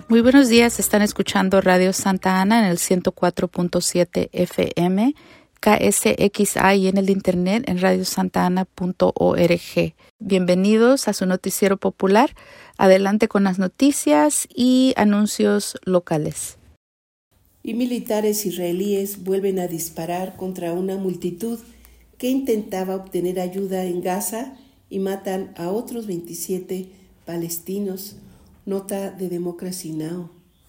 Muy buenos días, están escuchando Radio Santa Ana en el 104.7 FM, KSXA y en el internet en radiosantana.org. Bienvenidos a su noticiero popular. Adelante con las noticias y anuncios locales. Y militares israelíes vuelven a disparar contra una multitud que intentaba obtener ayuda en Gaza y matan a otros 27 palestinos. Nota de Democracy Now!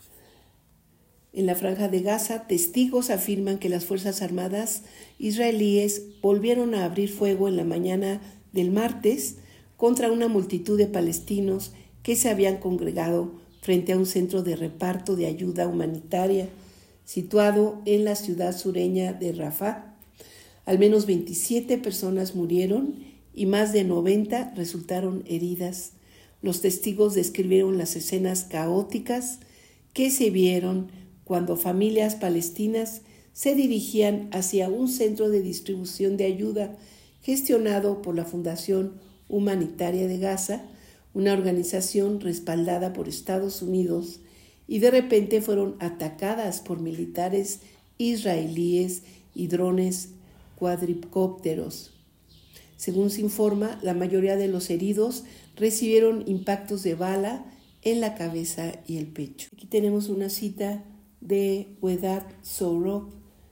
En la franja de Gaza, testigos afirman que las Fuerzas Armadas israelíes volvieron a abrir fuego en la mañana del martes contra una multitud de palestinos que se habían congregado frente a un centro de reparto de ayuda humanitaria situado en la ciudad sureña de Rafah. Al menos 27 personas murieron y más de 90 resultaron heridas. Los testigos describieron las escenas caóticas que se vieron cuando familias palestinas se dirigían hacia un centro de distribución de ayuda gestionado por la Fundación Humanitaria de Gaza, una organización respaldada por Estados Unidos, y de repente fueron atacadas por militares israelíes y drones cuadricópteros. Según se informa, la mayoría de los heridos recibieron impactos de bala en la cabeza y el pecho. Aquí tenemos una cita de Wedad Sourov.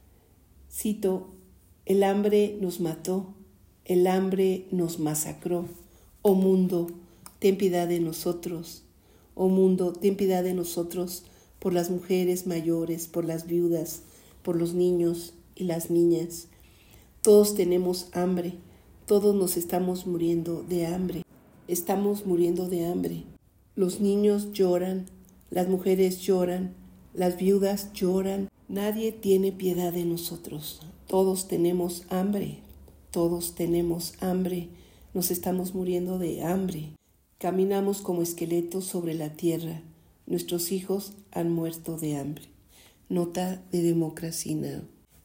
Cito: "El hambre nos mató, el hambre nos masacró. Oh mundo, ten piedad de nosotros. Oh mundo, ten piedad de nosotros por las mujeres mayores, por las viudas, por los niños y las niñas. Todos tenemos hambre, todos nos estamos muriendo de hambre. Estamos muriendo de hambre. Los niños lloran, las mujeres lloran, las viudas lloran. Nadie tiene piedad de nosotros. Todos tenemos hambre, todos tenemos hambre. Nos estamos muriendo de hambre. Caminamos como esqueletos sobre la tierra. Nuestros hijos han muerto de hambre". Nota de Democracy Now!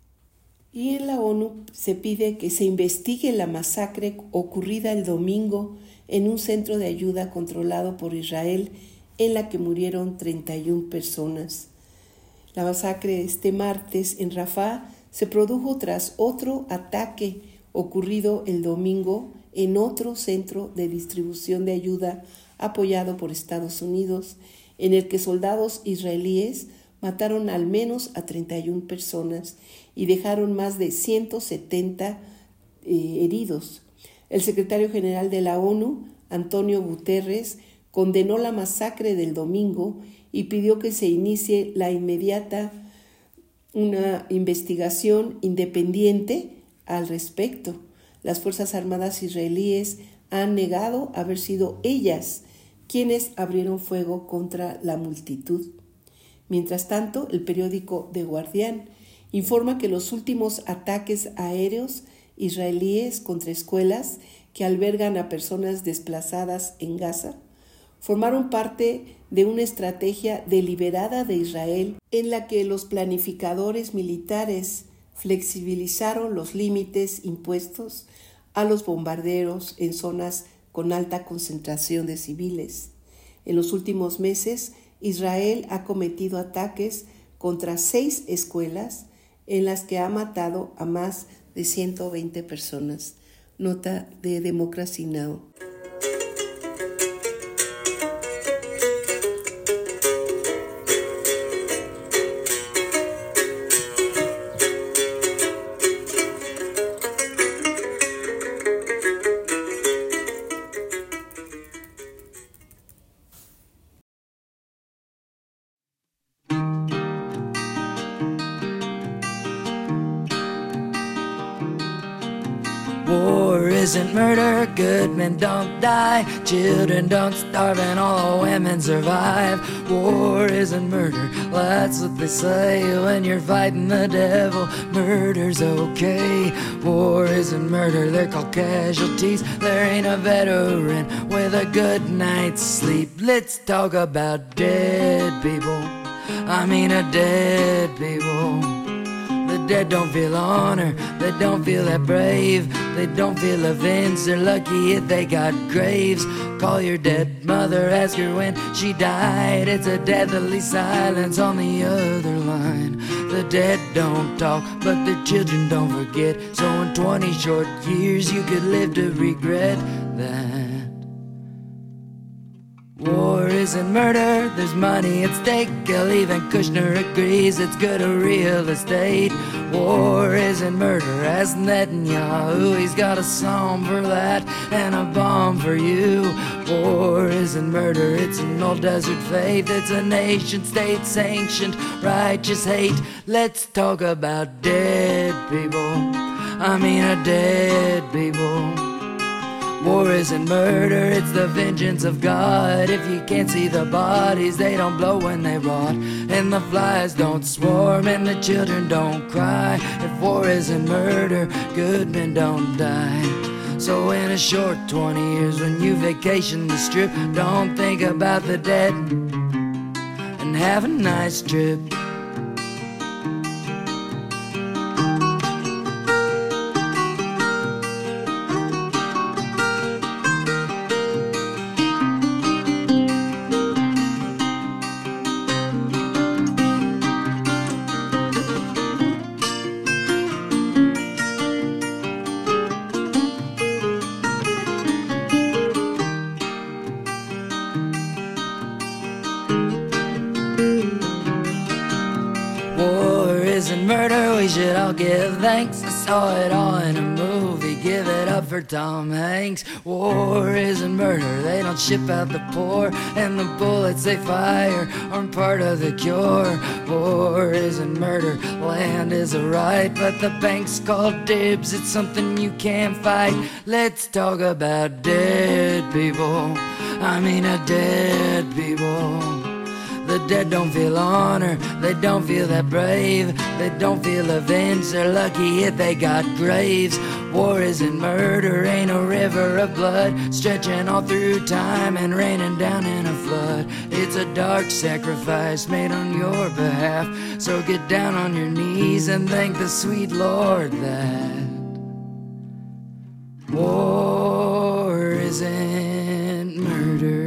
Y en la ONU se pide que se investigue la masacre ocurrida el domingo en un centro de ayuda controlado por Israel, en la que murieron 31 personas. La masacre este martes en Rafah se produjo tras otro ataque ocurrido el domingo en otro centro de distribución de ayuda apoyado por Estados Unidos, en el que soldados israelíes mataron al menos a 31 personas y dejaron más de 170 heridos. El secretario general de la ONU, Antonio Guterres, condenó la masacre del domingo y pidió que se inicie una investigación independiente al respecto. Las Fuerzas Armadas israelíes han negado haber sido ellas quienes abrieron fuego contra la multitud. Mientras tanto, el periódico The Guardian informa que los últimos ataques aéreos israelíes contra escuelas que albergan a personas desplazadas en Gaza formaron parte de una estrategia deliberada de Israel en la que los planificadores militares flexibilizaron los límites impuestos a los bombarderos en zonas con alta concentración de civiles. En los últimos meses, Israel ha cometido ataques contra 6 escuelas en las que ha matado a más de 120 personas. Nota de Democracy Now! War isn't murder, good men don't die, children don't starve, and all women survive. War isn't murder, that's what they say when you're fighting the devil. Murder's okay. War isn't murder, they're called casualties. There ain't a veteran with a good night's sleep. Let's talk about dead people. I mean a dead people. The dead don't feel honor, they don't feel that brave, they don't feel avenged, they're lucky if they got graves. Call your dead mother, ask her when she died. It's a deathly silence on the other line. The dead don't talk, but their children don't forget. So in 20 short years you could live to regret that. War isn't murder, there's money at stake. Even Kushner agrees it's good for real estate. War isn't murder, as Netanyahu. He's got a song for that and a bomb for you. War isn't murder, it's an old desert faith. It's a nation state sanctioned righteous hate. Let's talk about dead people, I mean a dead people. War isn't murder, it's the vengeance of God. If you can't see the bodies, they don't blow when they rot. And the flies don't swarm and the children don't cry. If war isn't murder, good men don't die. So in a short 20 years when you vacation the strip, don't think about the dead and have a nice trip. We should all give thanks. I saw it all in a movie. Give it up for Tom Hanks. War isn't murder, they don't ship out the poor, and the bullets they fire aren't part of the cure. War isn't murder, land is a right, but the bank's called dibs, it's something you can't fight. Let's talk about dead people, I mean a dead people. The dead don't feel honor, they don't feel that brave, they don't feel avenged, they're lucky if they got graves. War isn't murder, ain't a river of blood stretching all through time and raining down in a flood. It's a dark sacrifice made on your behalf, so get down on your knees and thank the sweet Lord that war isn't murder.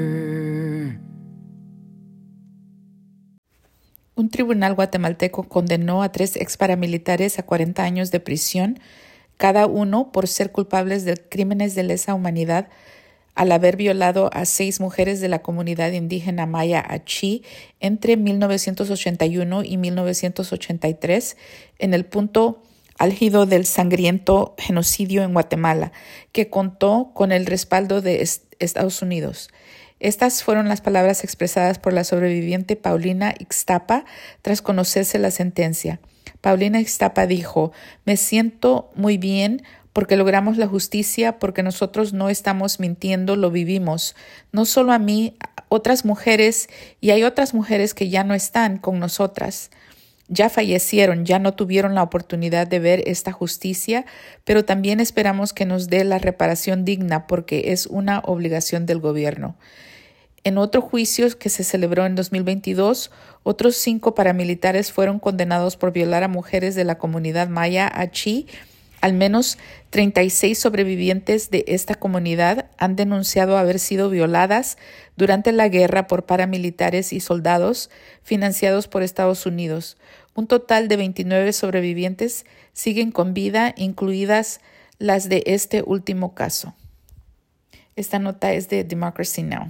Un tribunal guatemalteco condenó a 3 exparamilitares a 40 años de prisión, cada uno por ser culpables de crímenes de lesa humanidad al haber violado a 6 mujeres de la comunidad indígena maya Achí entre 1981 y 1983 en el punto álgido del sangriento genocidio en Guatemala, que contó con el respaldo de Estados Unidos. Estas fueron las palabras expresadas por la sobreviviente Paulina Ixtapa tras conocerse la sentencia. Paulina Ixtapa dijo: "Me siento muy bien porque logramos la justicia, porque nosotros no estamos mintiendo, lo vivimos. No solo a mí, otras mujeres, y hay otras mujeres que ya no están con nosotras. Ya fallecieron, ya no tuvieron la oportunidad de ver esta justicia, pero también esperamos que nos dé la reparación digna porque es una obligación del gobierno". En otro juicio que se celebró en 2022, otros 5 paramilitares fueron condenados por violar a mujeres de la comunidad maya Achí. Al menos 36 sobrevivientes de esta comunidad han denunciado haber sido violadas durante la guerra por paramilitares y soldados financiados por Estados Unidos. Un total de 29 sobrevivientes siguen con vida, incluidas las de este último caso. Esta nota es de Democracy Now!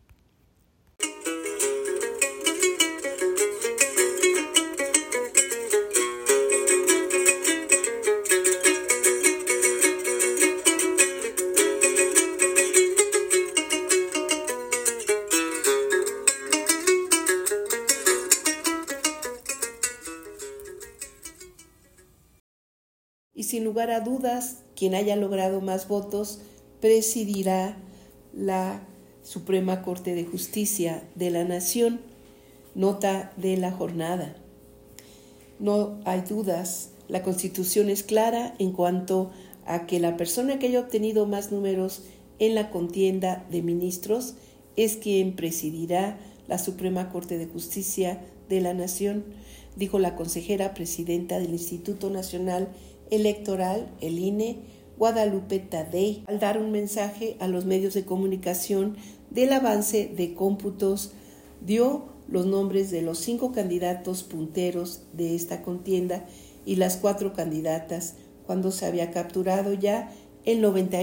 Y sin lugar a dudas, quien haya logrado más votos presidirá la Suprema Corte de Justicia de la Nación. Nota de la jornada. No hay dudas, la Constitución es clara en cuanto a que la persona que haya obtenido más números en la contienda de ministros es quien presidirá la Suprema Corte de Justicia de la Nación. dijo la consejera presidenta del Instituto Nacional Electoral, el INE, Guadalupe Tadei, al dar un mensaje a los medios de comunicación del avance de cómputos. Dio los nombres de los 5 candidatos punteros de esta contienda y las 4 candidatas, cuando se había capturado ya el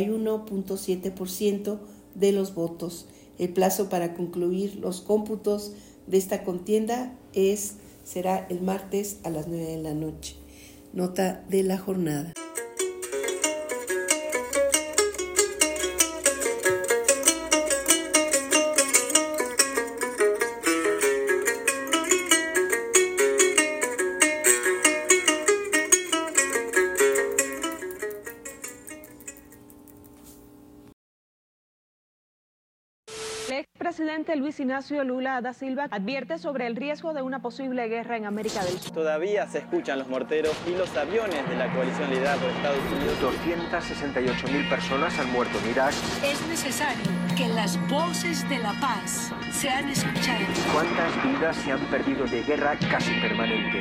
91.7% de los votos. El plazo para concluir los cómputos de esta contienda será el martes a las 9 de la noche. Nota de la jornada. El expresidente Luis Ignacio Lula da Silva advierte sobre el riesgo de una posible guerra en América del Sur. Todavía se escuchan los morteros y los aviones de la coalición liderada por Estados Unidos. 268.000 personas han muerto en Irak. Es necesario que las voces de la paz sean escuchadas. ¿Cuántas vidas se han perdido de guerra casi permanente?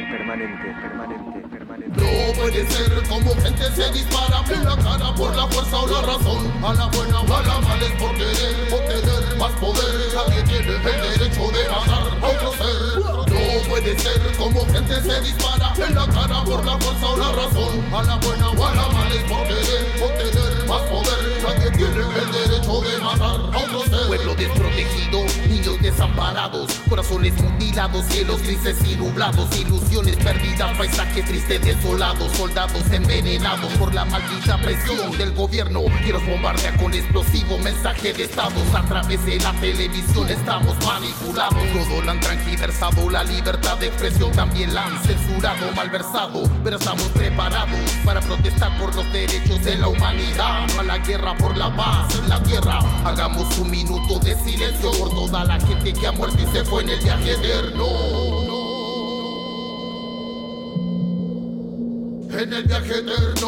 No puede ser como gente se dispara en la cara por la fuerza o la razón. A la buena o a la mala es por querer obtener más poder. Nadie tiene el derecho de matar a otro ser. No puede ser como gente se dispara en la cara por la fuerza o la razón. A la buena o a la mala es por querer obtener más poder. Nadie tiene el derecho de matar a otro ser. Pueblo desprotegido, niños desamparados, corazones mutilados, cielos grises y nublados, ilusiones perdidas, paisaje triste desolado, soldados envenenados por la maldita presión del gobierno que los bombardea con explosivo mensaje de estados. A través de la televisión estamos manipulados, todo lo han transgiversado, la libertad de expresión también la han censurado, malversado, pero estamos preparados para protestar por los derechos de la humanidad, a la guerra por la paz en la tierra. Hagamos un minuto de silencio por toda la gente que ha muerto y se fue en el viaje eterno. En el viaje eterno,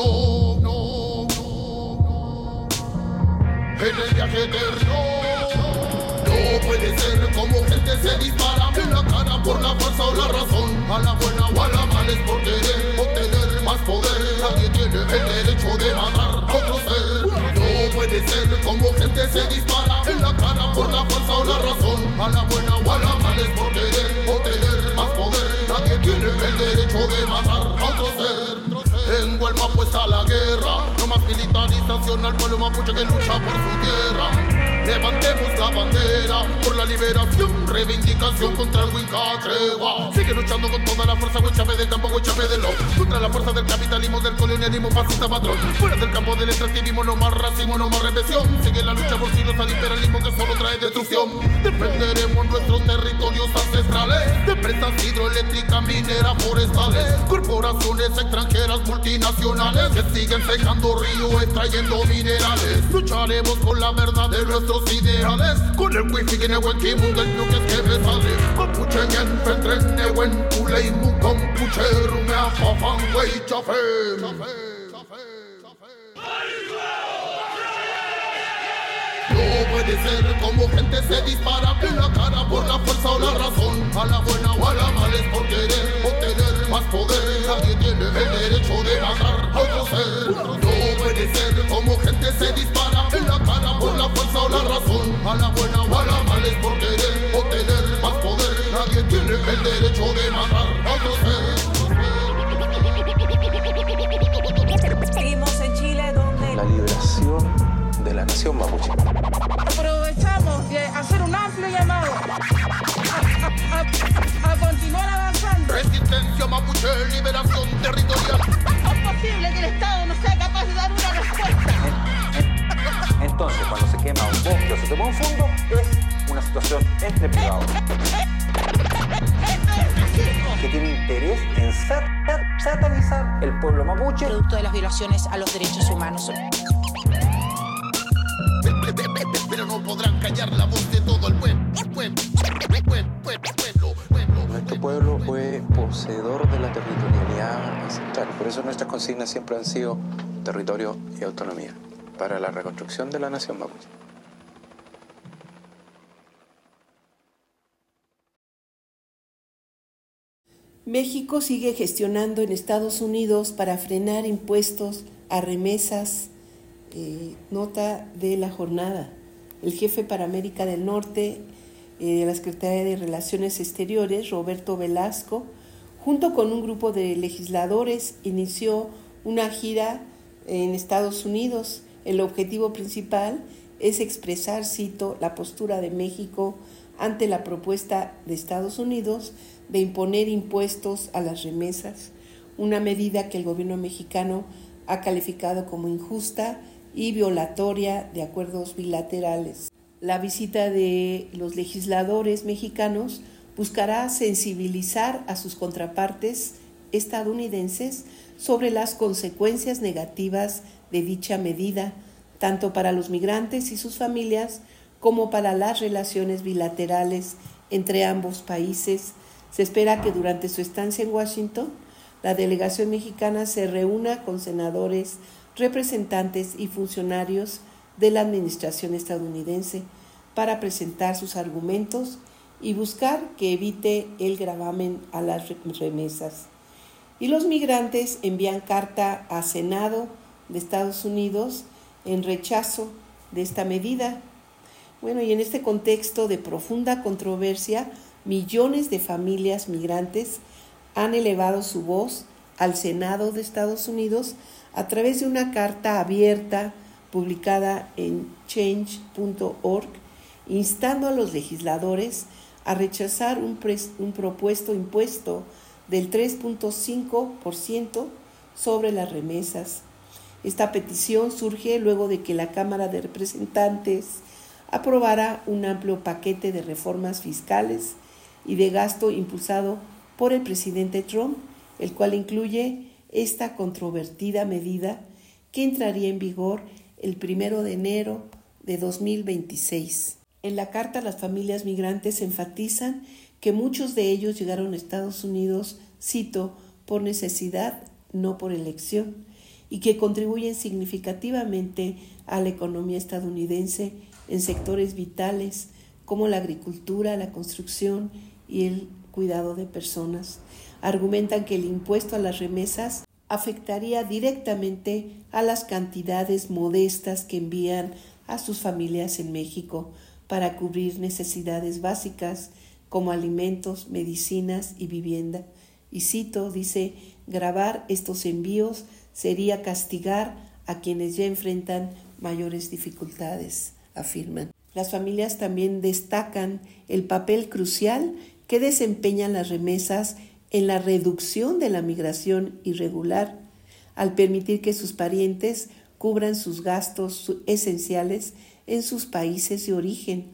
en el viaje eterno. No puede ser como gente se dispara en la cara por la fuerza o la razón. A la buena o a la mala es por querer obtener más poder. Nadie tiene el derecho de matar a otro ser. No puede ser como gente se dispara en la cara por la fuerza o la razón. A la buena o a la mala es por querer obtener más poder. Nadie tiene el derecho de matar a otro ser. En Guelma puesta la guerra, no más militarización al pueblo mapuche que lucha por su tierra. Levantemos la bandera por la liberación, reivindicación contra el Winca tregua. Sigue luchando con toda la fuerza, Huichame del campo, Huichame del lo. Contra la fuerza del capitalismo, del colonialismo, fascista patrón. Fuera del campo del extractivismo, no más racismo, no más represión. Sigue la lucha por siglos al imperialismo que solo trae destrucción. Defenderemos nuestros territorios ancestrales, de empresas hidroeléctricas, mineras, forestales, corporaciones extranjeras, multinacionales que siguen secando ríos, extrayendo minerales. Lucharemos con la verdad de nuestros ideales, con el wifi que newen kimun del nuke que me sale. Mapuche en fentren newen kulei mukon pucheru me afafan wey chafem. No puede ser como gente se dispara en la cara por la fuerza o la razón. A la buena o a la mala es por querer obtener más poder. Nadie tiene el derecho de matar a otro ser. No puede ser como gente se dispara en la cara por la fuerza o la razón. A la buena o a la mala es por querer obtener más poder. Nadie tiene el derecho de matar a otro ser. Seguimos en Chile, donde la liberación de la nación mapuche. aprovechamos de hacer un amplio llamado a continuar avanzando. Resistencia mapuche, liberación territorial. Es posible que el Estado no sea capaz de dar una respuesta. Entonces, cuando se quema un bosque o se toma un fondo, es una situación entre privados que tiene interés en satanizar el pueblo mapuche, Producto de las violaciones a los derechos humanos. Pero no podrán callar la voz de todo el pueblo. Nuestro pueblo fue poseedor de la territorialidad ancestral. Por eso nuestras consignas siempre han sido territorio y autonomía para la reconstrucción de la nación mapuche. México sigue gestionando en Estados Unidos para frenar impuestos a remesas. Nota de la jornada. El jefe para América del Norte de la Secretaría de Relaciones Exteriores, Roberto Velasco, junto con un grupo de legisladores, inició una gira en Estados Unidos. El objetivo principal es expresar, cito, la postura de México ante la propuesta de Estados Unidos de imponer impuestos a las remesas, una medida que el gobierno mexicano ha calificado como injusta y violatoria de acuerdos bilaterales. La visita de los legisladores mexicanos buscará sensibilizar a sus contrapartes estadounidenses sobre las consecuencias negativas de dicha medida, tanto para los migrantes y sus familias como para las relaciones bilaterales entre ambos países. Se espera que durante su estancia en Washington, la delegación mexicana se reúna con senadores, representantes y funcionarios de la administración estadounidense para presentar sus argumentos y buscar que evite el gravamen a las remesas. Y los migrantes envían carta al Senado de Estados Unidos en rechazo de esta medida. Bueno, y en este contexto de profunda controversia, millones de familias migrantes han elevado su voz al Senado de Estados Unidos a través de una carta abierta publicada en change.org, instando a los legisladores a rechazar un propuesto impuesto del 3.5% sobre las remesas. Esta petición surge luego de que la Cámara de Representantes aprobara un amplio paquete de reformas fiscales y de gasto impulsado por el presidente Trump, el cual incluye esta controvertida medida que entraría en vigor el 1 de enero de 2026. En la carta, las familias migrantes enfatizan que muchos de ellos llegaron a Estados Unidos, cito, por necesidad, no por elección, y que contribuyen significativamente a la economía estadounidense en sectores vitales como la agricultura, la construcción y el cuidado de personas. Argumentan que el impuesto a las remesas afectaría directamente a las cantidades modestas que envían a sus familias en México para cubrir necesidades básicas como alimentos, medicinas y vivienda. Y cito, dice, gravar estos envíos sería castigar a quienes ya enfrentan mayores dificultades, afirman. Las familias también destacan el papel crucial que desempeñan las remesas en la reducción de la migración irregular, al permitir que sus parientes cubran sus gastos esenciales en sus países de origen.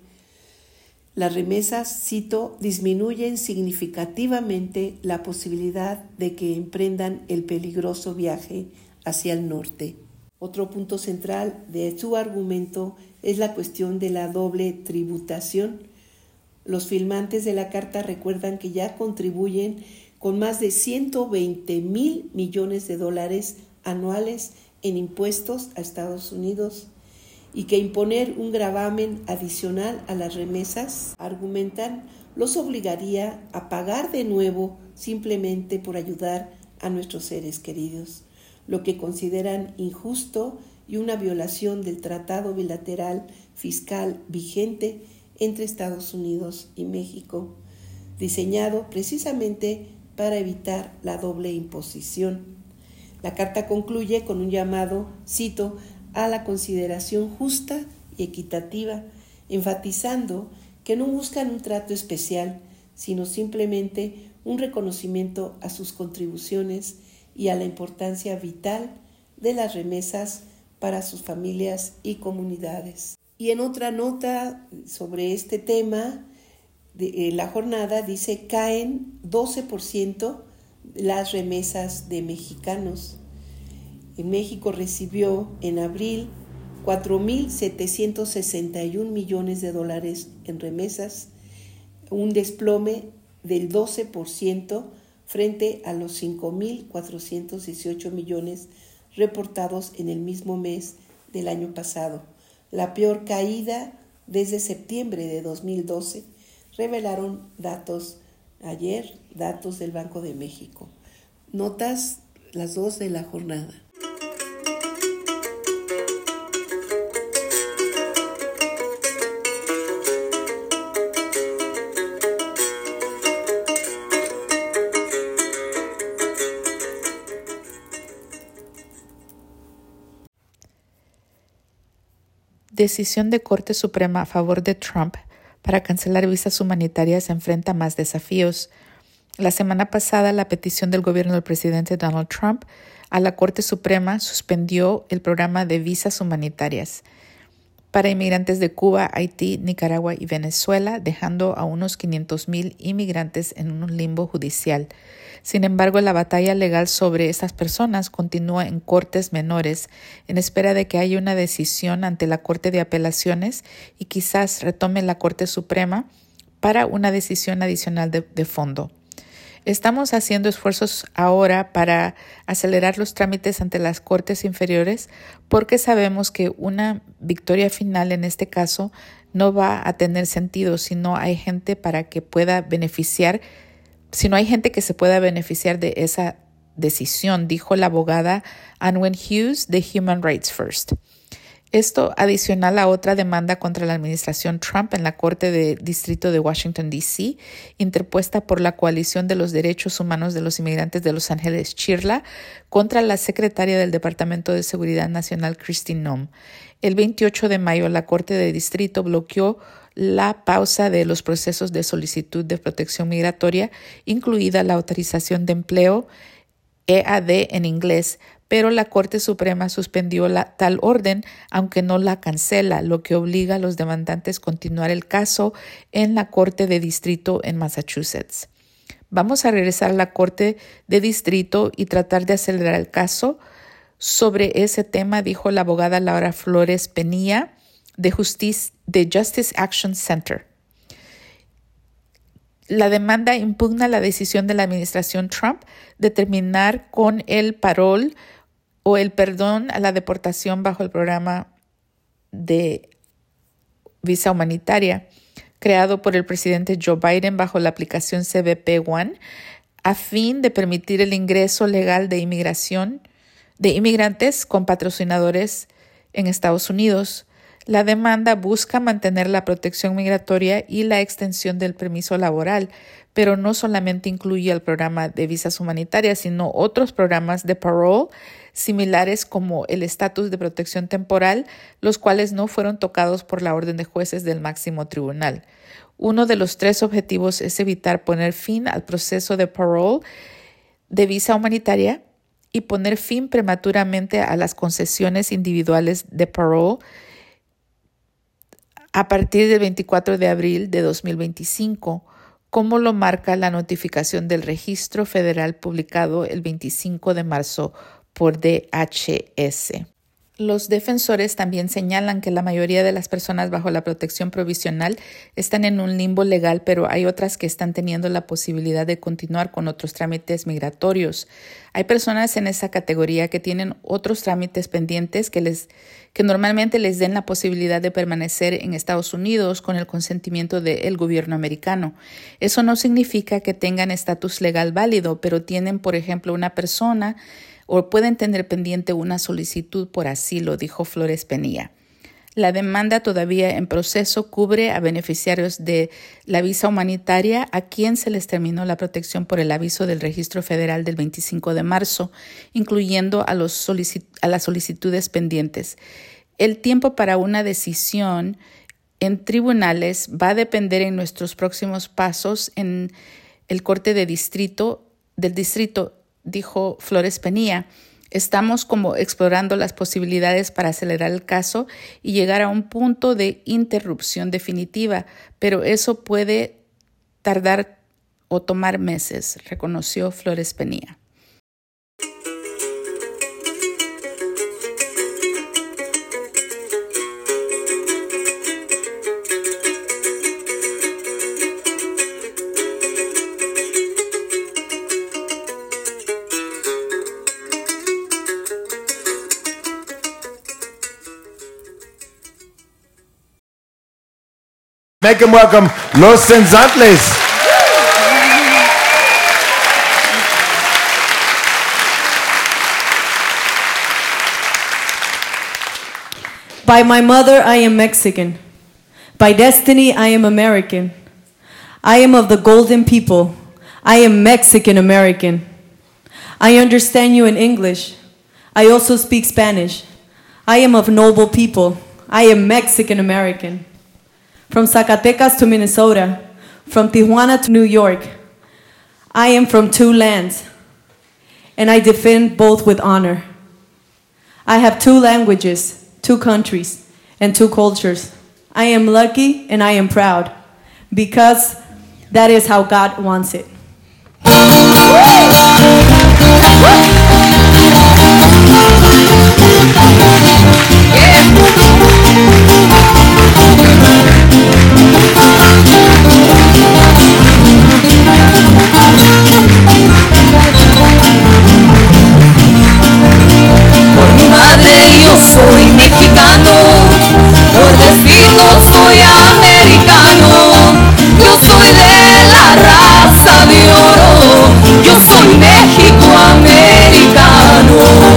Las remesas, cito, disminuyen significativamente la posibilidad de que emprendan el peligroso viaje hacia el norte. Otro punto central de su argumento es la cuestión de la doble tributación. Los firmantes de la carta recuerdan que ya contribuyen con más de 120,000 millones de dólares anuales en impuestos a Estados Unidos y que imponer un gravamen adicional a las remesas, argumentan, los obligaría a pagar de nuevo simplemente por ayudar a nuestros seres queridos, lo que consideran injusto y una violación del tratado bilateral fiscal vigente entre Estados Unidos y México, diseñado precisamente para evitar la doble imposición. La carta concluye con un llamado, cito, a la consideración justa y equitativa, enfatizando que no buscan un trato especial, sino simplemente un reconocimiento a sus contribuciones y a la importancia vital de las remesas para sus familias y comunidades. Y en otra nota sobre este tema, la jornada dice, caen 12% las remesas de mexicanos. En México recibió en abril 4.761 millones de dólares en remesas, un desplome del 12% frente a los 5.418 millones reportados en el mismo mes del año pasado. La peor caída desde septiembre de 2012, revelaron datos Ayer, datos del Banco de México. Notas las 2 de la jornada. Decisión de Corte Suprema a favor de Trump para cancelar visas humanitarias enfrenta más desafíos. La semana pasada, la petición del gobierno del presidente Donald Trump a la Corte Suprema suspendió el programa de visas humanitarias para inmigrantes de Cuba, Haití, Nicaragua y Venezuela, dejando a unos 500,000 inmigrantes en un limbo judicial. Sin embargo, la batalla legal sobre estas personas continúa en cortes menores, en espera de que haya una decisión ante la Corte de Apelaciones y quizás retome la Corte Suprema para una decisión adicional de fondo. Estamos haciendo esfuerzos ahora para acelerar los trámites ante las cortes inferiores porque sabemos que una victoria final en este caso no va a tener sentido si no hay gente que se pueda beneficiar de esa decisión, dijo la abogada Anwen Hughes de Human Rights First. Esto adicional a otra demanda contra la administración Trump en la Corte de Distrito de Washington, D.C., interpuesta por la Coalición de los Derechos Humanos de los Inmigrantes de Los Ángeles, CHIRLA, contra la secretaria del Departamento de Seguridad Nacional, Kristi Noem. El 28 de mayo, la Corte de Distrito bloqueó la pausa de los procesos de solicitud de protección migratoria, incluida la autorización de empleo, EAD en inglés, pero la Corte Suprema suspendió tal orden, aunque no la cancela, lo que obliga a los demandantes a continuar el caso en la Corte de Distrito en Massachusetts. Vamos a regresar a la Corte de Distrito y tratar de acelerar el caso. Sobre ese tema, dijo la abogada Laura Flores Penilla de Justice Action Center. La demanda impugna la decisión de la administración Trump de terminar con el parol o el perdón a la deportación bajo el programa de visa humanitaria creado por el presidente Joe Biden bajo la aplicación CBP One a fin de permitir el ingreso legal de inmigrantes con patrocinadores en Estados Unidos. La demanda busca mantener la protección migratoria y la extensión del permiso laboral, pero no solamente incluye el programa de visas humanitarias, sino otros programas de parole similares como el estatus de protección temporal, los cuales no fueron tocados por la orden de jueces del máximo tribunal. Uno de los 3 objetivos es evitar poner fin al proceso de parole de visa humanitaria y poner fin prematuramente a las concesiones individuales de parole a partir del 24 de abril de 2025, como lo marca la notificación del Registro Federal publicado el 25 de marzo por DHS. Los defensores también señalan que la mayoría de las personas bajo la protección provisional están en un limbo legal, pero hay otras que están teniendo la posibilidad de continuar con otros trámites migratorios. Hay personas en esa categoría que tienen otros trámites pendientes que normalmente les den la posibilidad de permanecer en Estados Unidos con el consentimiento del gobierno americano. Eso no significa que tengan estatus legal válido, pero tienen, por ejemplo, una persona o pueden tener pendiente una solicitud por asilo, dijo Flores Penilla. La demanda todavía en proceso cubre a beneficiarios de la visa humanitaria a quien se les terminó la protección por el aviso del Registro Federal del 25 de marzo, incluyendo a las solicitudes pendientes. El tiempo para una decisión en tribunales va a depender en nuestros próximos pasos en el Corte del Distrito, dijo Flores Penilla. Estamos explorando las posibilidades para acelerar el caso y llegar a un punto de interrupción definitiva, pero eso puede tardar o tomar meses, reconoció Flores Penilla. Make them welcome Los Sensables. By my mother, I am Mexican. By destiny, I am American. I am of the golden people. I am Mexican American. I understand you in English. I also speak Spanish. I am of noble people. I am Mexican American. From Zacatecas to Minnesota, from Tijuana to New York, I am from two lands, and I defend both with honor. I have two languages, two countries, and two cultures. I am lucky and I am proud, because that is how God wants it. Por mi madre yo soy mexicano, por destino soy americano. Yo soy de la raza de oro, yo soy México-americano.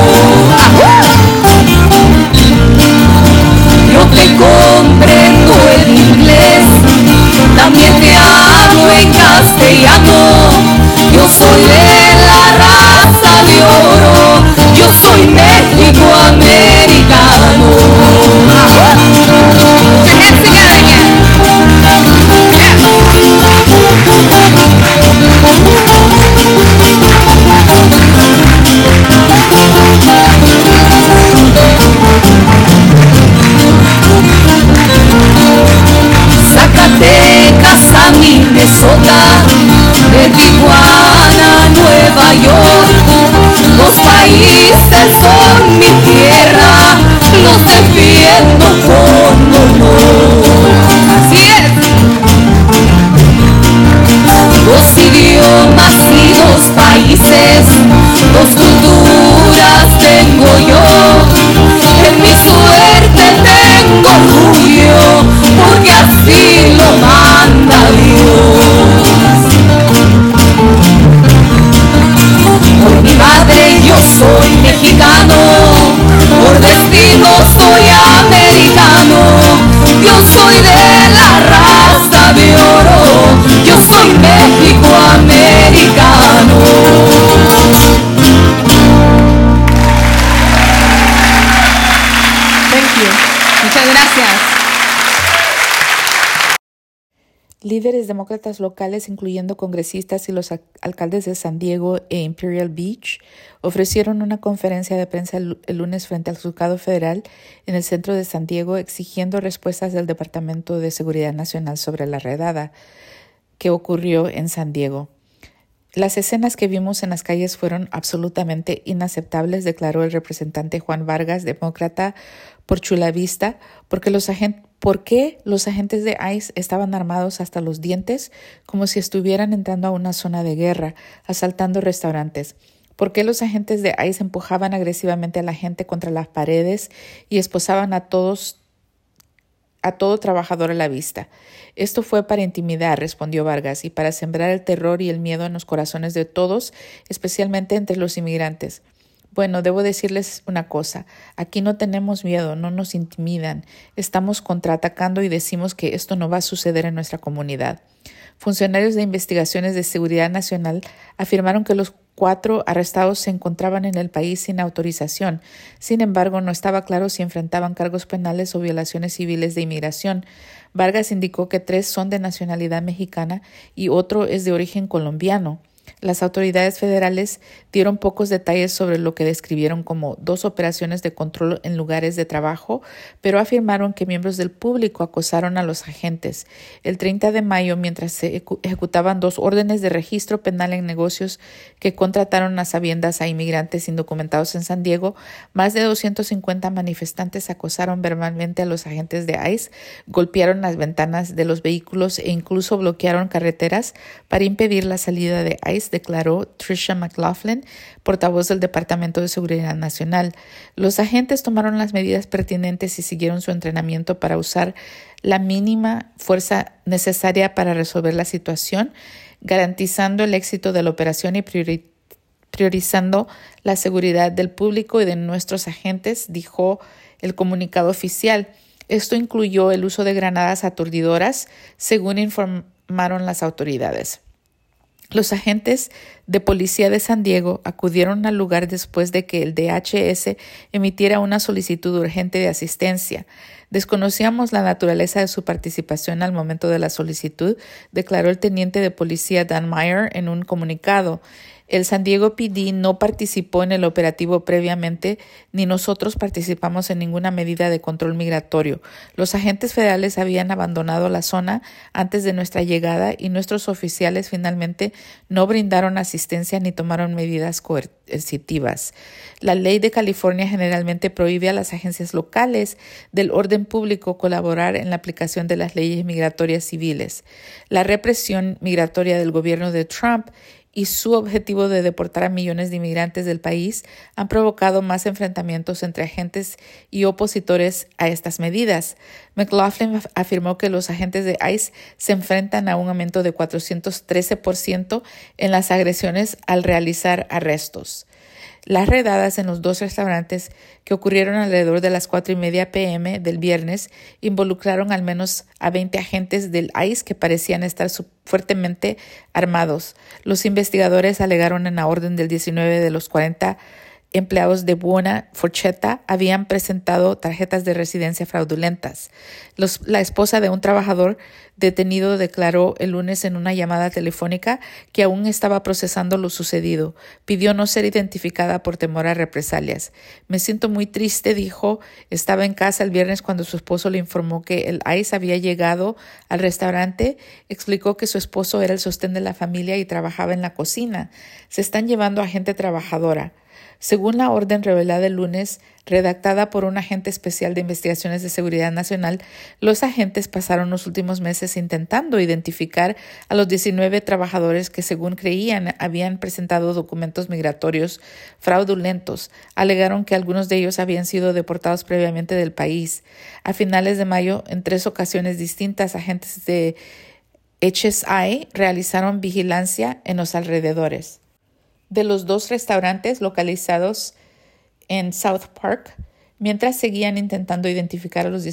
Yo te comprendo en inglés, también te hablo en castellano. Yo soy de la raza de oro, yo soy México-americano. Zacatecas a Minnesota, de Tijuana a Nueva York, los países son mi tierra, los defiendo con honor. Así es. Dos idiomas y dos países, dos culturas tengo yo. En mi suerte tengo orgullo, porque así lo manda Dios. Por mi madre yo soy mexicano, por destino soy americano. Yo soy de la raza de oro, yo soy México-americano. Muchas gracias. Líderes demócratas locales, incluyendo congresistas y los alcaldes de San Diego e Imperial Beach, ofrecieron una conferencia de prensa el lunes frente al Juzgado Federal en el centro de San Diego, exigiendo respuestas del Departamento de Seguridad Nacional sobre la redada que ocurrió en San Diego. Las escenas que vimos en las calles fueron absolutamente inaceptables, declaró el representante Juan Vargas, demócrata por Chula Vista, porque los agentes de ICE estaban armados hasta los dientes, como si estuvieran entrando a una zona de guerra, asaltando restaurantes. ¿Por qué los agentes de ICE empujaban agresivamente a la gente contra las paredes y esposaban a todo trabajador a la vista? Esto fue para intimidar, respondió Vargas, y para sembrar el terror y el miedo en los corazones de todos, especialmente entre los inmigrantes. Bueno, debo decirles una cosa. Aquí no tenemos miedo, no nos intimidan. Estamos contraatacando y decimos que esto no va a suceder en nuestra comunidad. Funcionarios de investigaciones de seguridad nacional afirmaron que los 4 arrestados se encontraban en el país sin autorización. Sin embargo, no estaba claro si enfrentaban cargos penales o violaciones civiles de inmigración. Vargas indicó que 3 son de nacionalidad mexicana y otro es de origen colombiano. Las autoridades federales dieron pocos detalles sobre lo que describieron como 2 operaciones de control en lugares de trabajo, pero afirmaron que miembros del público acosaron a los agentes. El 30 de mayo, mientras se ejecutaban 2 órdenes de registro penal en negocios que contrataron a sabiendas a inmigrantes indocumentados en San Diego, más de 250 manifestantes acosaron verbalmente a los agentes de ICE, golpearon las ventanas de los vehículos e incluso bloquearon carreteras para impedir la salida de ICE, declaró Tricia McLaughlin, portavoz del Departamento de Seguridad Nacional. Los agentes tomaron las medidas pertinentes y siguieron su entrenamiento para usar la mínima fuerza necesaria para resolver la situación, garantizando el éxito de la operación y priorizando la seguridad del público y de nuestros agentes, dijo el comunicado oficial. Esto incluyó el uso de granadas aturdidoras, según informaron las autoridades. Los agentes de policía de San Diego acudieron al lugar después de que el DHS emitiera una solicitud urgente de asistencia. Desconocíamos la naturaleza de su participación al momento de la solicitud, declaró el teniente de policía Dan Meyer en un comunicado. El San Diego PD no participó en el operativo previamente, ni nosotros participamos en ninguna medida de control migratorio. Los agentes federales habían abandonado la zona antes de nuestra llegada y nuestros oficiales finalmente no brindaron asistencia ni tomaron medidas coercitivas. La ley de California generalmente prohíbe a las agencias locales del orden público colaborar en la aplicación de las leyes migratorias civiles. La represión migratoria del gobierno de Trump y su objetivo de deportar a millones de inmigrantes del país han provocado más enfrentamientos entre agentes y opositores a estas medidas. McLaughlin afirmó que los agentes de ICE se enfrentan a un aumento de 413% en las agresiones al realizar arrestos. Las redadas en los 2 restaurantes que ocurrieron alrededor de las 4:30 p.m. del viernes involucraron al menos a 20 agentes del ICE que parecían estar fuertemente armados. Los investigadores alegaron en la orden del 19 de los 40 empleados de Buona Forchetta habían presentado tarjetas de residencia fraudulentas. La esposa de un trabajador detenido declaró el lunes en una llamada telefónica que aún estaba procesando lo sucedido. Pidió no ser identificada por temor a represalias. Me siento muy triste, dijo. Estaba en casa el viernes cuando su esposo le informó que el ICE había llegado al restaurante. Explicó que su esposo era el sostén de la familia y trabajaba en la cocina. Se están llevando a gente trabajadora. Según la orden revelada el lunes, redactada por un agente especial de investigaciones de seguridad nacional, los agentes pasaron los últimos meses intentando identificar a los 19 trabajadores que, según creían, habían presentado documentos migratorios fraudulentos. Alegaron que algunos de ellos habían sido deportados previamente del país. A finales de mayo, en 3 ocasiones distintas, agentes de HSI realizaron vigilancia en los alrededores de los 2 restaurantes localizados en South Park, mientras seguían intentando identificar a los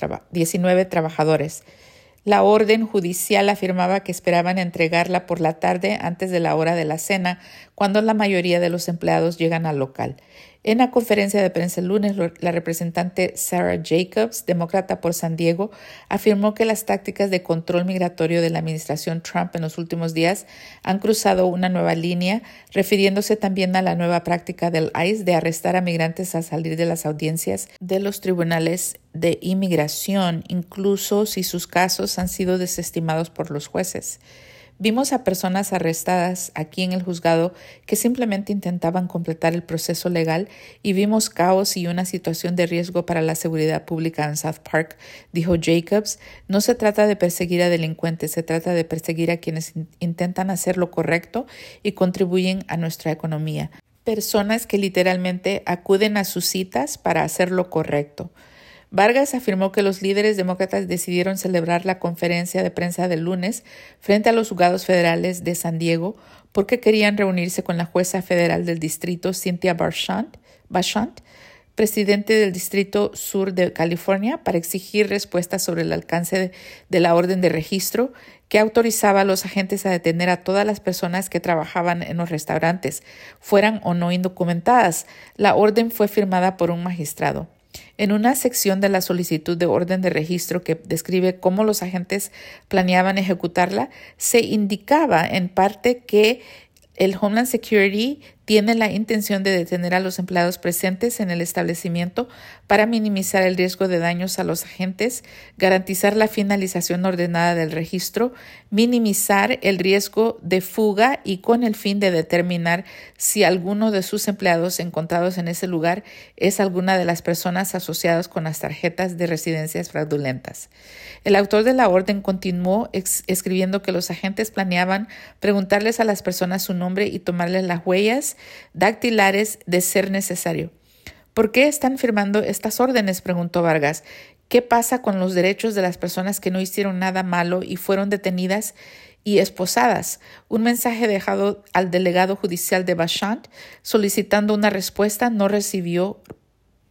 19 trabajadores. La orden judicial afirmaba que esperaban entregarla por la tarde antes de la hora de la cena, cuando la mayoría de los empleados llegan al local. En la conferencia de prensa el lunes, la representante Sarah Jacobs, demócrata por San Diego, afirmó que las tácticas de control migratorio de la administración Trump en los últimos días han cruzado una nueva línea, refiriéndose también a la nueva práctica del ICE de arrestar a migrantes al salir de las audiencias de los tribunales de inmigración, incluso si sus casos han sido desestimados por los jueces. Vimos a personas arrestadas aquí en el juzgado que simplemente intentaban completar el proceso legal y vimos caos y una situación de riesgo para la seguridad pública en South Park, dijo Jacobs. No se trata de perseguir a delincuentes, se trata de perseguir a quienes intentan hacer lo correcto y contribuyen a nuestra economía. Personas que literalmente acuden a sus citas para hacer lo correcto. Vargas afirmó que los líderes demócratas decidieron celebrar la conferencia de prensa del lunes frente a los juzgados federales de San Diego porque querían reunirse con la jueza federal del distrito, Cynthia Bashant, presidente del Distrito Sur de California, para exigir respuestas sobre el alcance de la orden de registro que autorizaba a los agentes a detener a todas las personas que trabajaban en los restaurantes, fueran o no indocumentadas. La orden fue firmada por un magistrado. En una sección de la solicitud de orden de registro que describe cómo los agentes planeaban ejecutarla, se indicaba en parte que el Homeland Security tiene la intención de detener a los empleados presentes en el establecimiento para minimizar el riesgo de daños a los agentes, garantizar la finalización ordenada del registro, minimizar el riesgo de fuga y con el fin de determinar si alguno de sus empleados encontrados en ese lugar es alguna de las personas asociadas con las tarjetas de residencias fraudulentas. El autor de la orden continuó escribiendo que los agentes planeaban preguntarles a las personas su nombre y tomarles las huellas dactilares de ser necesario. ¿Por qué están firmando estas órdenes?, preguntó Vargas. ¿Qué pasa con los derechos de las personas que no hicieron nada malo y fueron detenidas y esposadas? Un mensaje dejado al delegado judicial de Bashant solicitando una respuesta no recibió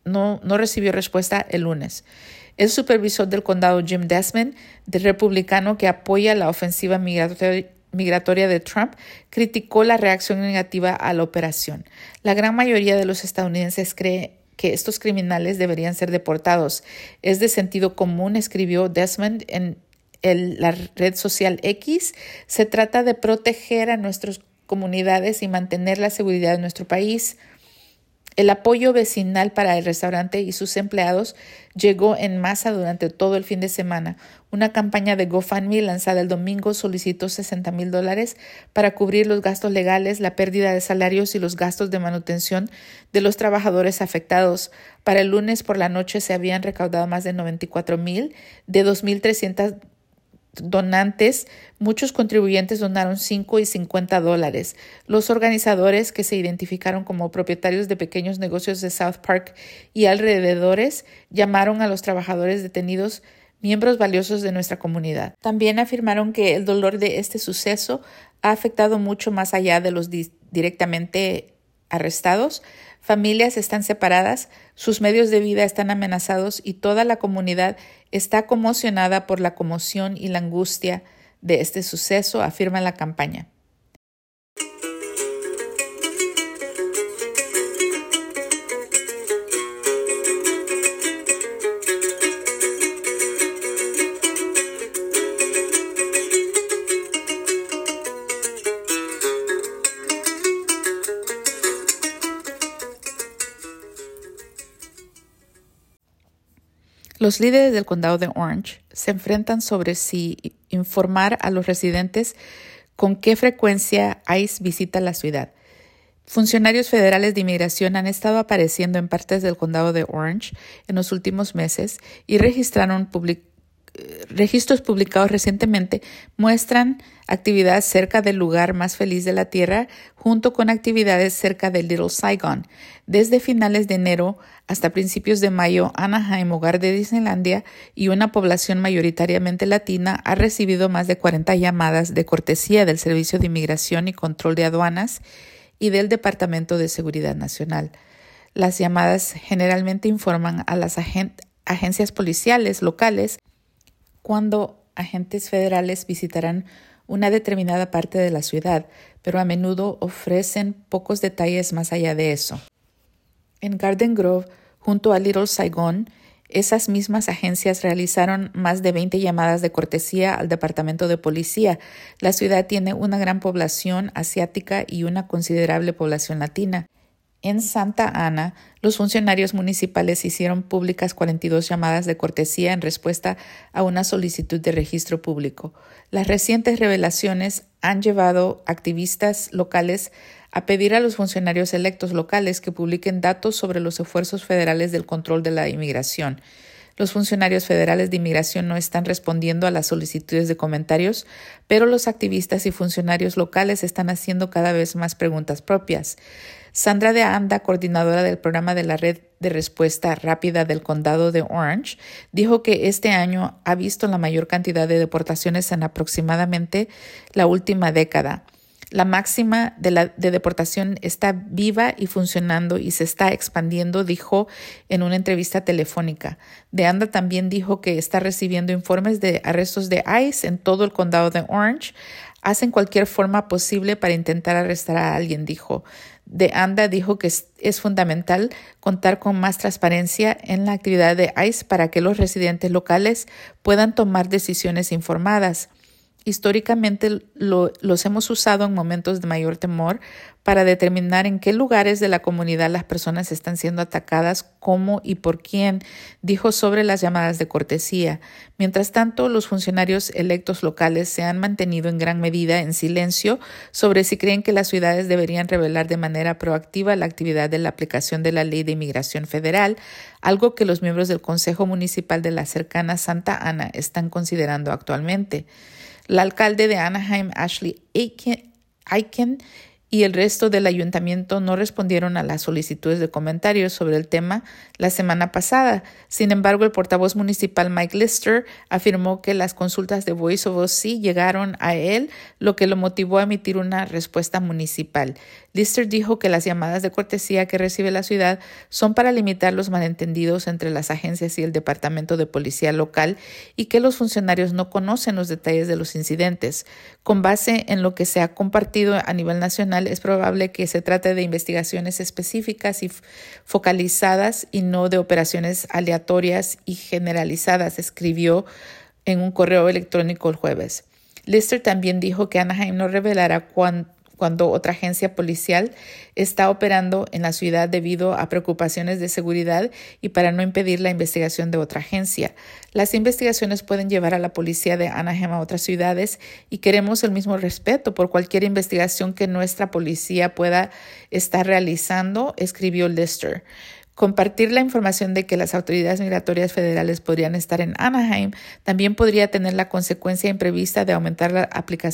no recibió respuesta el lunes. El supervisor del condado, Jim Desmond, del republicano que apoya la ofensiva migratoria de Trump, criticó la reacción negativa a la operación. La gran mayoría de los estadounidenses cree que estos criminales deberían ser deportados. Es de sentido común, escribió Desmond en la red social X. Se trata de proteger a nuestras comunidades y mantener la seguridad de nuestro país. El apoyo vecinal para el restaurante y sus empleados llegó en masa durante todo el fin de semana. Una campaña de GoFundMe lanzada el domingo solicitó $60,000 para cubrir los gastos legales, la pérdida de salarios y los gastos de manutención de los trabajadores afectados. Para el lunes por la noche se habían recaudado más de $94,000 de 2,300 donantes. Muchos contribuyentes donaron $5 y $50. Los organizadores, que se identificaron como propietarios de pequeños negocios de South Park y alrededores, llamaron a los trabajadores detenidos miembros valiosos de nuestra comunidad. También afirmaron que el dolor de este suceso ha afectado mucho más allá de los directamente arrestados. Familias están separadas, sus medios de vida están amenazados y toda la comunidad está conmocionada por la conmoción y la angustia de este suceso, afirma la campaña. Los líderes del condado de Orange se enfrentan sobre si informar a los residentes con qué frecuencia ICE visita la ciudad. Funcionarios federales de inmigración han estado apareciendo en partes del condado de Orange en los últimos meses y registros publicados recientemente muestran actividad cerca del lugar más feliz de la tierra junto con actividades cerca de Little Saigon. Desde finales de enero hasta principios de mayo, Anaheim, hogar de Disneylandia y una población mayoritariamente latina, ha recibido más de 40 llamadas de cortesía del Servicio de Inmigración y Control de Aduanas y del Departamento de Seguridad Nacional. Las llamadas generalmente informan a las agencias policiales locales cuando agentes federales visitarán una determinada parte de la ciudad, pero a menudo ofrecen pocos detalles más allá de eso. En Garden Grove, junto a Little Saigon, esas mismas agencias realizaron más de 20 llamadas de cortesía al Departamento de Policía. La ciudad tiene una gran población asiática y una considerable población latina. En Santa Ana, los funcionarios municipales hicieron públicas 42 llamadas de cortesía en respuesta a una solicitud de registro público. Las recientes revelaciones han llevado activistas locales a pedir a los funcionarios electos locales que publiquen datos sobre los esfuerzos federales del control de la inmigración. Los funcionarios federales de inmigración no están respondiendo a las solicitudes de comentarios, pero los activistas y funcionarios locales están haciendo cada vez más preguntas propias. Sandra de Anda, coordinadora del programa de la Red de Respuesta Rápida del Condado de Orange, dijo que este año ha visto la mayor cantidad de deportaciones en aproximadamente la última década. La máxima de deportación está viva y funcionando y se está expandiendo, dijo en una entrevista telefónica. De Anda también dijo que está recibiendo informes de arrestos de ICE en todo el condado de Orange. Hacen cualquier forma posible para intentar arrestar a alguien, dijo. De Anda dijo que es fundamental contar con más transparencia en la actividad de ICE para que los residentes locales puedan tomar decisiones informadas. Históricamente los hemos usado en momentos de mayor temor para determinar en qué lugares de la comunidad las personas están siendo atacadas, cómo y por quién, dijo sobre las llamadas de cortesía. Mientras tanto, los funcionarios electos locales se han mantenido en gran medida en silencio sobre si creen que las ciudades deberían revelar de manera proactiva la actividad de la aplicación de la Ley de Inmigración Federal, algo que los miembros del Consejo Municipal de la cercana Santa Ana están considerando actualmente. La alcalde de Anaheim, Ashley Aiken, y el resto del ayuntamiento no respondieron a las solicitudes de comentarios sobre el tema la semana pasada. Sin embargo, el portavoz municipal Mike Lister afirmó que las consultas de Voice of OC llegaron a él, lo que lo motivó a emitir una respuesta municipal. Lister dijo que las llamadas de cortesía que recibe la ciudad son para limitar los malentendidos entre las agencias y el departamento de policía local y que los funcionarios no conocen los detalles de los incidentes. Con base en lo que se ha compartido a nivel nacional, es probable que se trate de investigaciones específicas y focalizadas y no de operaciones aleatorias y generalizadas, escribió en un correo electrónico el jueves. Lister también dijo que Anaheim no revelará cuando otra agencia policial está operando en la ciudad debido a preocupaciones de seguridad y para no impedir la investigación de otra agencia. Las investigaciones pueden llevar a la policía de Anaheim a otras ciudades y queremos el mismo respeto por cualquier investigación que nuestra policía pueda estar realizando, escribió Lister. Compartir la información de que las autoridades migratorias federales podrían estar en Anaheim también podría tener la consecuencia imprevista de aumentar la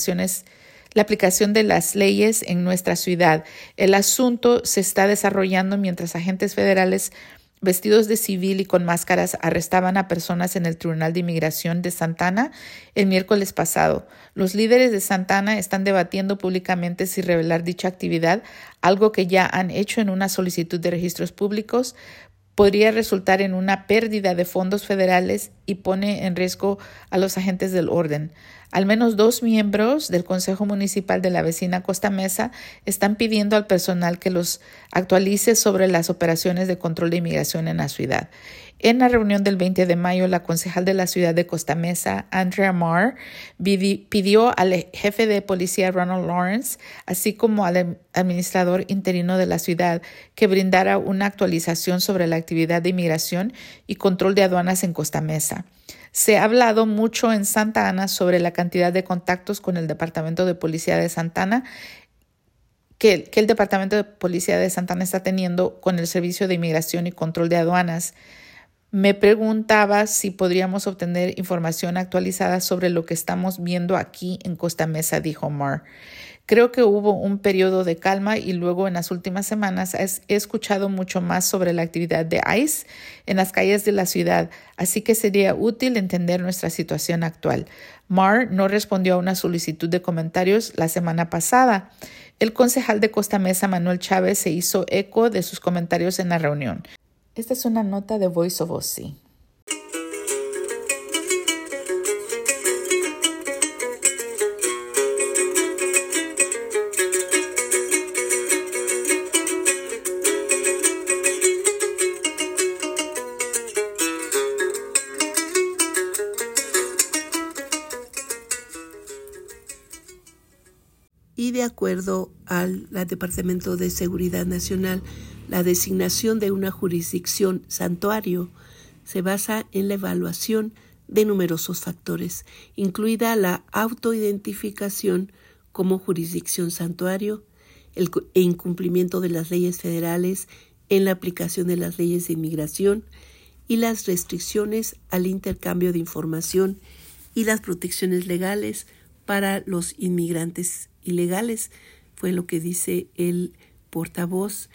aplicación de las leyes en nuestra ciudad. El asunto se está desarrollando mientras agentes federales vestidos de civil y con máscaras arrestaban a personas en el Tribunal de Inmigración de Santa Ana el miércoles pasado. Los líderes de Santa Ana están debatiendo públicamente si revelar dicha actividad, algo que ya han hecho en una solicitud de registros públicos, podría resultar en una pérdida de fondos federales y pone en riesgo a los agentes del orden. Al menos 2 miembros del Consejo Municipal de la vecina Costa Mesa están pidiendo al personal que los actualice sobre las operaciones de control de inmigración en la ciudad. En la reunión del 20 de mayo, la concejal de la ciudad de Costa Mesa, Andrea Marr, pidió al jefe de policía Ronald Lawrence, así como al administrador interino de la ciudad, que brindara una actualización sobre la actividad de inmigración y control de aduanas en Costa Mesa. Se ha hablado mucho en Santa Ana sobre la cantidad de contactos con el Departamento de Policía de Santa Ana que el Departamento de Policía de Santa Ana está teniendo con el Servicio de Inmigración y Control de Aduanas. Me preguntaba si podríamos obtener información actualizada sobre lo que estamos viendo aquí en Costa Mesa, dijo Marr. Creo que hubo un periodo de calma y luego en las últimas semanas he escuchado mucho más sobre la actividad de ICE en las calles de la ciudad, así que sería útil entender nuestra situación actual. Marr no respondió a una solicitud de comentarios la semana pasada. El concejal de Costa Mesa, Manuel Chávez, se hizo eco de sus comentarios en la reunión. Esta es una nota de Voice of OC. Y de acuerdo al Departamento de Seguridad Nacional, la designación de una jurisdicción santuario se basa en la evaluación de numerosos factores, incluida la autoidentificación como jurisdicción santuario, el incumplimiento de las leyes federales en la aplicación de las leyes de inmigración y las restricciones al intercambio de información y las protecciones legales para los inmigrantes ilegales, fue lo que dice el portavoz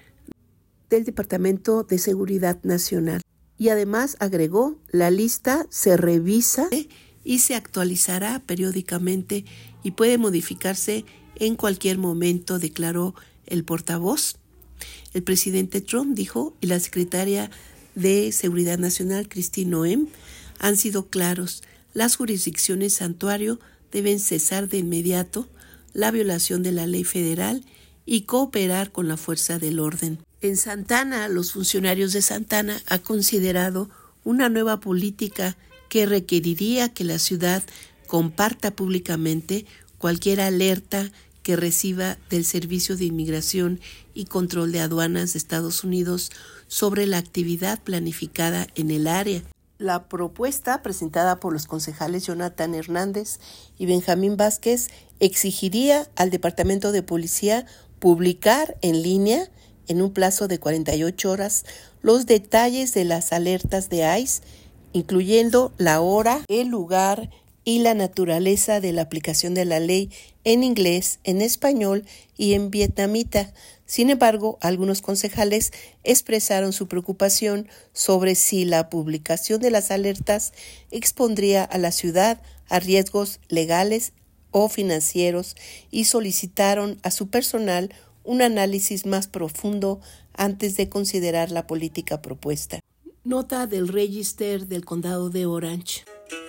del Departamento de Seguridad Nacional. Y además agregó, la lista se revisa y se actualizará periódicamente y puede modificarse en cualquier momento, declaró el portavoz. El presidente Trump dijo, y la secretaria de Seguridad Nacional, Kristi Noem, han sido claros. Las jurisdicciones santuario deben cesar de inmediato la violación de la ley federal y cooperar con la fuerza del orden. En Santa Ana, los funcionarios de Santa Ana han considerado una nueva política que requeriría que la ciudad comparta públicamente cualquier alerta que reciba del Servicio de Inmigración y Control de Aduanas de Estados Unidos sobre la actividad planificada en el área. La propuesta presentada por los concejales Jonathan Hernández y Benjamín Vázquez exigiría al Departamento de Policía publicar en línea en un plazo de 48 horas los detalles de las alertas de ICE, incluyendo la hora, el lugar y la naturaleza de la aplicación de la ley en inglés, en español y en vietnamita. Sin embargo, algunos concejales expresaron su preocupación sobre si la publicación de las alertas expondría a la ciudad a riesgos legales o financieros y solicitaron a su personal un análisis más profundo antes de considerar la política propuesta. Nota del Register del Condado de Orange.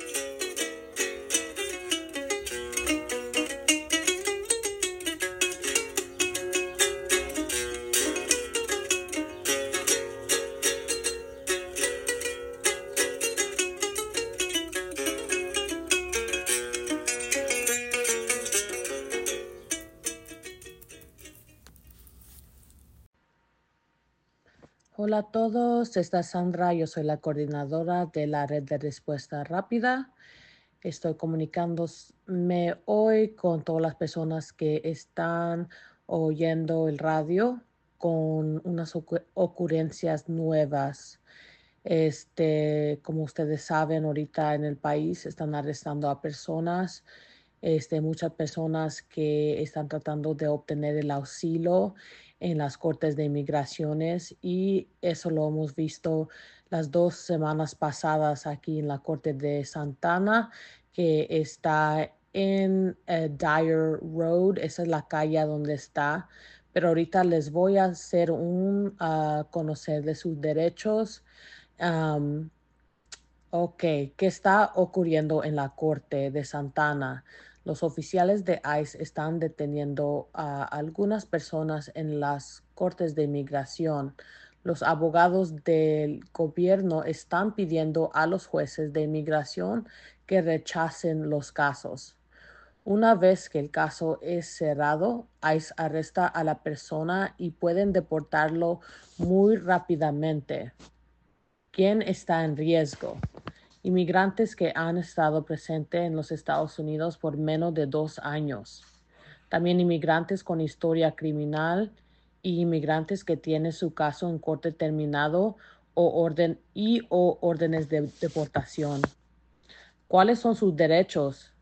Hola a todos, esta es Sandra, yo soy la coordinadora de la red de respuesta rápida. Estoy comunicándome hoy con todas las personas que están oyendo el radio con unas ocurrencias nuevas. Como ustedes saben, ahorita en el país están arrestando a personas, muchas personas que están tratando de obtener el auxilio en las cortes de inmigraciones, y eso lo hemos visto las 2 semanas pasadas aquí en la corte de Santana, que está en Dyer Road. Esa es la calle donde está, pero ahorita les voy a hacer conocer de sus derechos. ¿Qué está ocurriendo en la corte de Santana? Los oficiales de ICE están deteniendo a algunas personas en las cortes de inmigración. Los abogados del gobierno están pidiendo a los jueces de inmigración que rechacen los casos. Una vez que el caso es cerrado, ICE arresta a la persona y pueden deportarlo muy rápidamente. ¿Quién está en riesgo? Inmigrantes que han estado presentes en los Estados Unidos por menos de 2 años. También inmigrantes con historia criminal y inmigrantes que tienen su caso en corte terminado o órdenes de deportación. ¿Cuáles son sus derechos?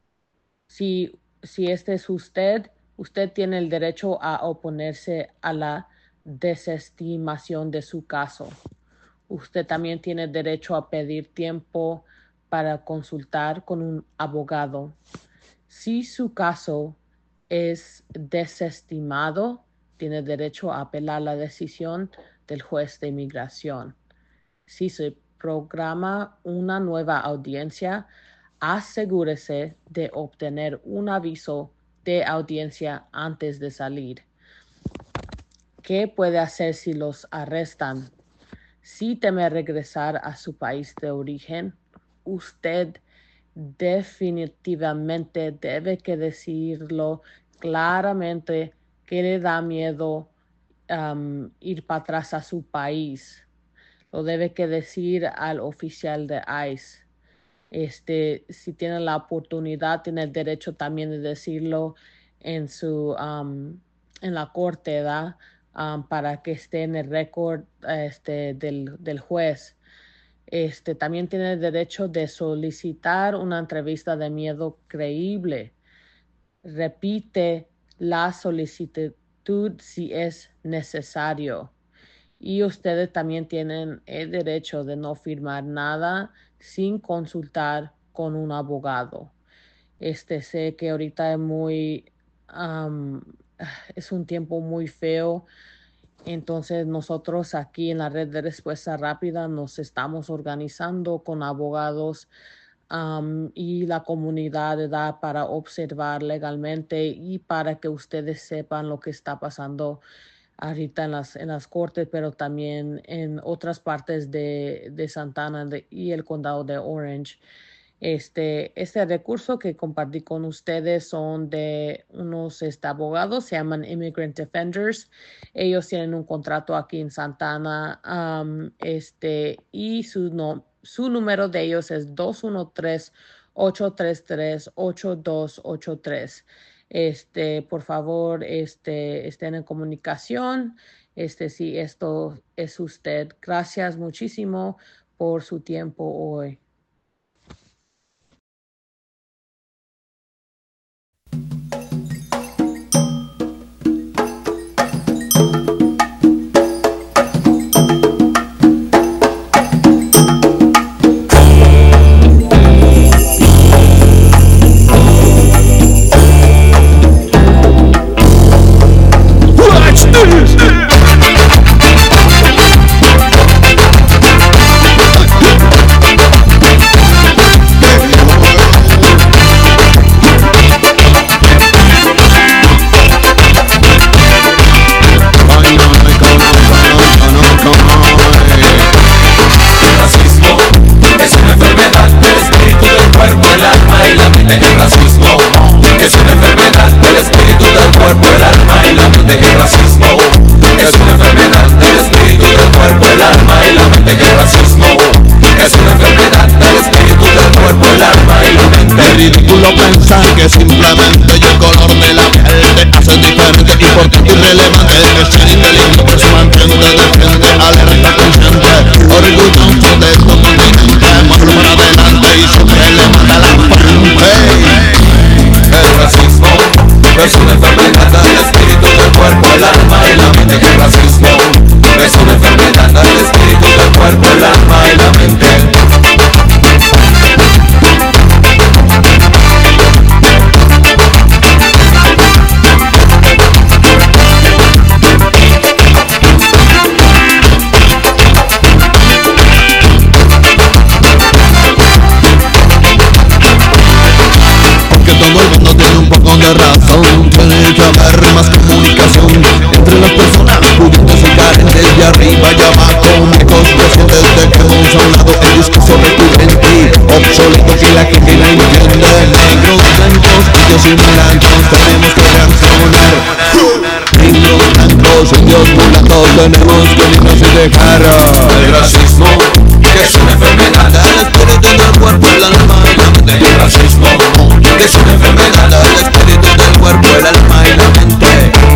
Si este es usted tiene el derecho a oponerse a la desestimación de su caso. Usted también tiene derecho a pedir tiempo para consultar con un abogado. Si su caso es desestimado, tiene derecho a apelar la decisión del juez de inmigración. Si se programa una nueva audiencia, asegúrese de obtener un aviso de audiencia antes de salir. ¿Qué puede hacer si los arrestan? Si teme regresar a su país de origen, usted definitivamente debe que decirlo claramente que le da miedo ir para atrás a su país. Lo debe que decir al oficial de ICE. Si tiene la oportunidad, tiene el derecho también de decirlo en la corte, ¿verdad? Para que esté en el récord del juez. También tiene el derecho de solicitar una entrevista de miedo creíble. Repite la solicitud si es necesario. Y ustedes también tienen el derecho de no firmar nada sin consultar con un abogado. Sé que ahorita es un tiempo muy feo. Entonces nosotros aquí en la red de respuesta rápida nos estamos organizando con abogados y la comunidad, ¿verdad? Para observar legalmente y para que ustedes sepan lo que está pasando ahorita en las cortes, pero también en otras partes de Santana y el condado de Orange. Este recurso que compartí con ustedes son de unos abogados, se llaman Immigrant Defenders. Ellos tienen un contrato aquí en Santana, y su número de ellos es 213-833-8283. Por favor, estén en comunicación. Si esto es usted. Gracias muchísimo por su tiempo hoy. paso recurrente, obsoleto que la gente no entiende. Negros, blancos, indios y mulatos, tenemos que reaccionar. Negros, blancos, indios, mulatos, tenemos que unirnos y dejar el racismo, que es una enfermedad del espíritu, del cuerpo, el alma y la mente. El racismo, que es una enfermedad del espíritu, del cuerpo, el alma y la mente.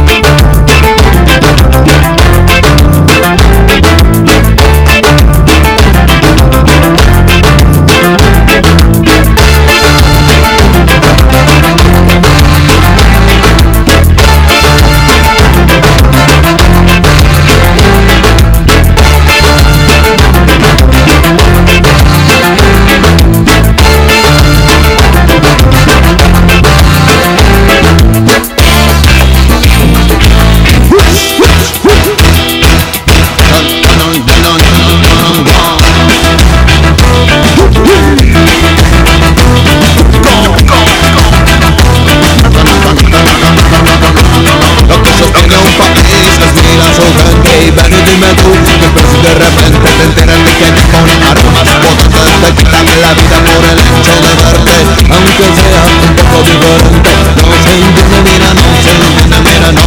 De repente te enteras de que con armas potentes te quitan la vida por el hecho de verte, aunque sea un poco diferente. No se entiende, mira, no se entiende, mira, no.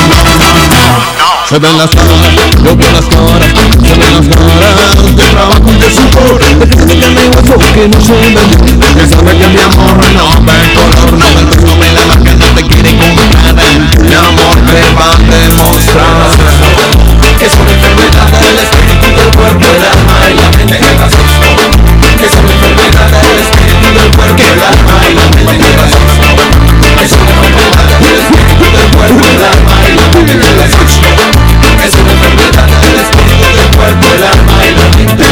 Se ven las caras, yo veo las caras, se ven las caras de trabajo y de sudor, de que se carne y hueso que no se vende, que sabe que mi amor no ve color, no ve luz, no ve la marca, no te quiere comprar. Mi amor te va a demostrar que es una enfermedad del espíritu, del cuerpo, el alma y la mente. El racismo, que es una enfermedad del espíritu, del cuerpo, el alma y la mente. El racismo, es una enfermedad del espíritu, del cuerpo, el alma y la mente. El racismo, es una enfermedad del espíritu, del cuerpo, el alma y la mente.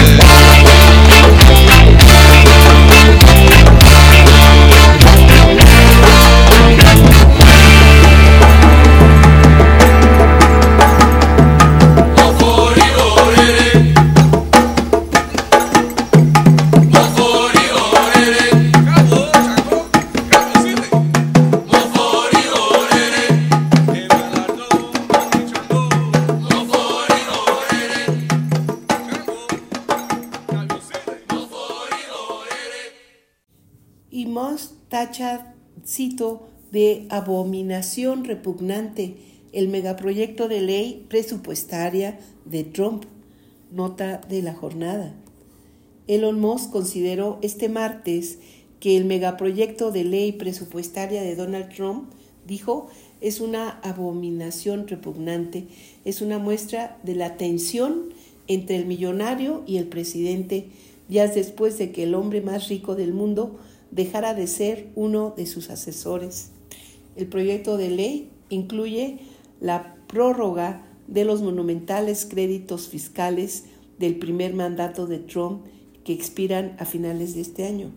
Y Moss tacha, cito, de abominación repugnante el megaproyecto de ley presupuestaria de Trump. Nota de la jornada. Elon Musk consideró este martes que el megaproyecto de ley presupuestaria de Donald Trump, dijo, es una abominación repugnante, es una muestra de la tensión entre el millonario y el presidente, días después de que el hombre más rico del mundo dejara de ser uno de sus asesores. El proyecto de ley incluye la prórroga de los monumentales créditos fiscales del primer mandato de Trump que expiran a finales de este año.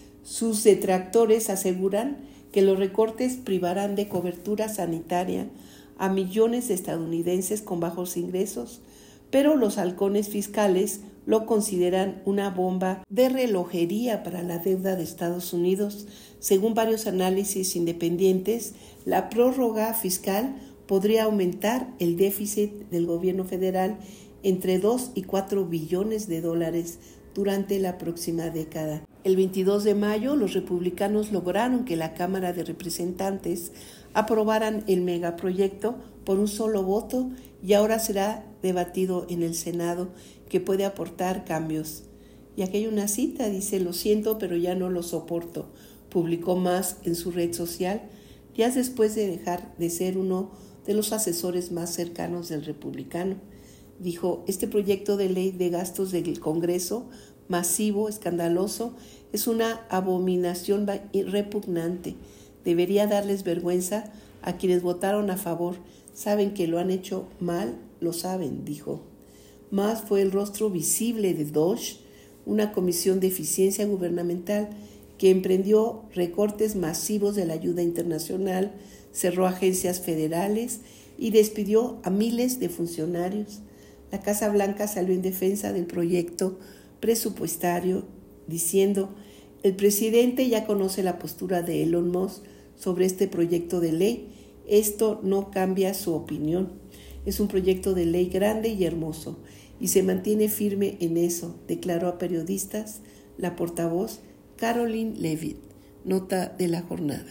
Sus detractores aseguran que los recortes privarán de cobertura sanitaria a millones de estadounidenses con bajos ingresos, pero los halcones fiscales lo consideran una bomba de relojería para la deuda de Estados Unidos. Según varios análisis independientes, la prórroga fiscal podría aumentar el déficit del gobierno federal entre 2 y 4 billones de dólares durante la próxima década. El 22 de mayo, los republicanos lograron que la Cámara de Representantes aprobaran el megaproyecto por un solo voto y ahora será debatido en el Senado, que puede aportar cambios. Y aquí hay una cita, dice: lo siento, pero ya no lo soporto, publicó Musk en su red social, días después de dejar de ser uno de los asesores más cercanos del republicano. Dijo: este proyecto de ley de gastos del Congreso, masivo, escandaloso, es una abominación repugnante. Debería darles vergüenza a quienes votaron a favor. Saben que lo han hecho mal, lo saben, dijo. Musk fue el rostro visible de DOGE, una comisión de eficiencia gubernamental que emprendió recortes masivos de la ayuda internacional, cerró agencias federales y despidió a miles de funcionarios. La Casa Blanca salió en defensa del proyecto presupuestario diciendo: el presidente ya conoce la postura de Elon Musk sobre este proyecto de ley. Esto no cambia su opinión. Es un proyecto de ley grande y hermoso. y se mantiene firme en eso, declaró a periodistas la portavoz Caroline Leavitt. Nota de la jornada.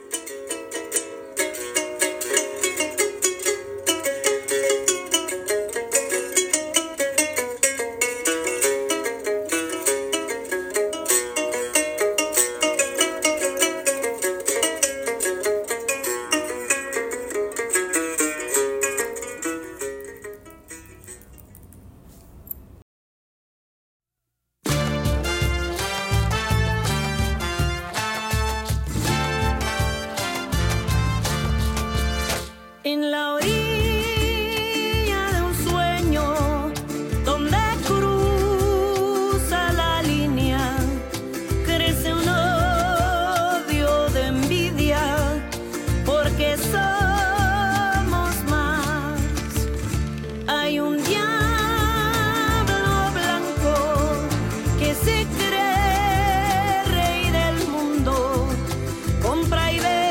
En la orilla de un sueño donde cruza la línea, crece un odio de envidia porque somos más. Hay un diablo blanco que se cree rey del mundo, compra y vende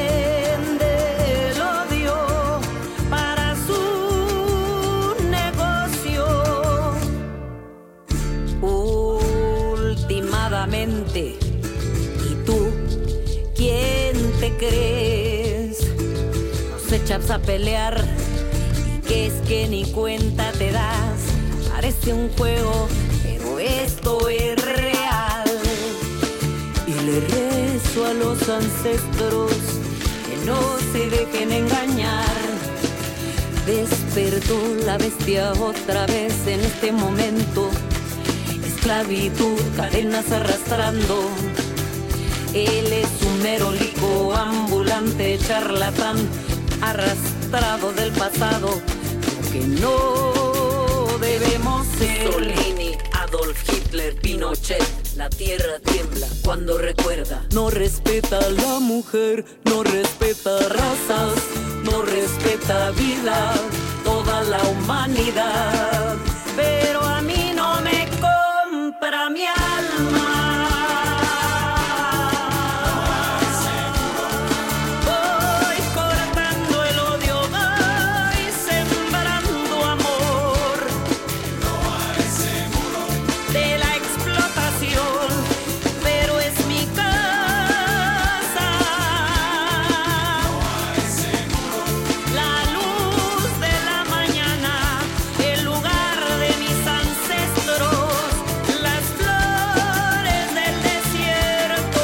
¿Y tú quién te crees? Nos echas a pelear y que es que ni cuenta te das. Parece un juego, pero esto es real. Y le rezo a los ancestros que no se dejen engañar. Despertó la bestia otra vez en este momento. Esclavitud, cadenas arrastrando. Él es un merolico ambulante, charlatán, arrastrado del pasado, lo que no debemos ser. Mussolini, Adolf Hitler, Pinochet, la tierra tiembla cuando recuerda. No respeta a la mujer, no respeta razas, no respeta vida, toda la humanidad. Pero a mí no me compra mi alma. Voy cortando el odio, voy sembrando amor. De la explotación, pero es mi casa. La luz de la mañana, el lugar de mis ancestros, las flores del desierto.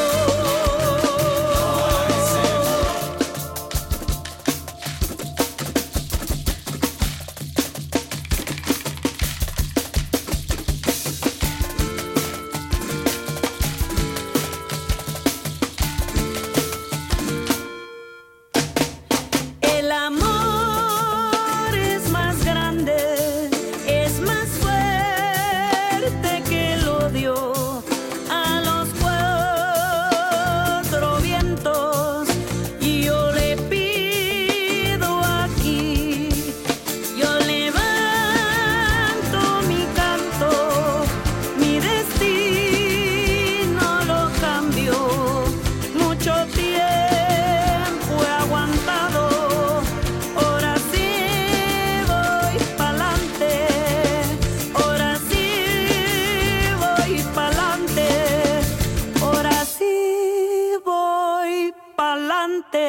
El amor es más grande, es más fuerte que el odio. A los cuatro vientos y yo le pido aquí, yo levanto mi canto, mi destino lo cambio. Mucho tiempo he aguantado, ahora sí voy pa'lante, ahora sí voy pa'lante, ahora sí voy pa'lante.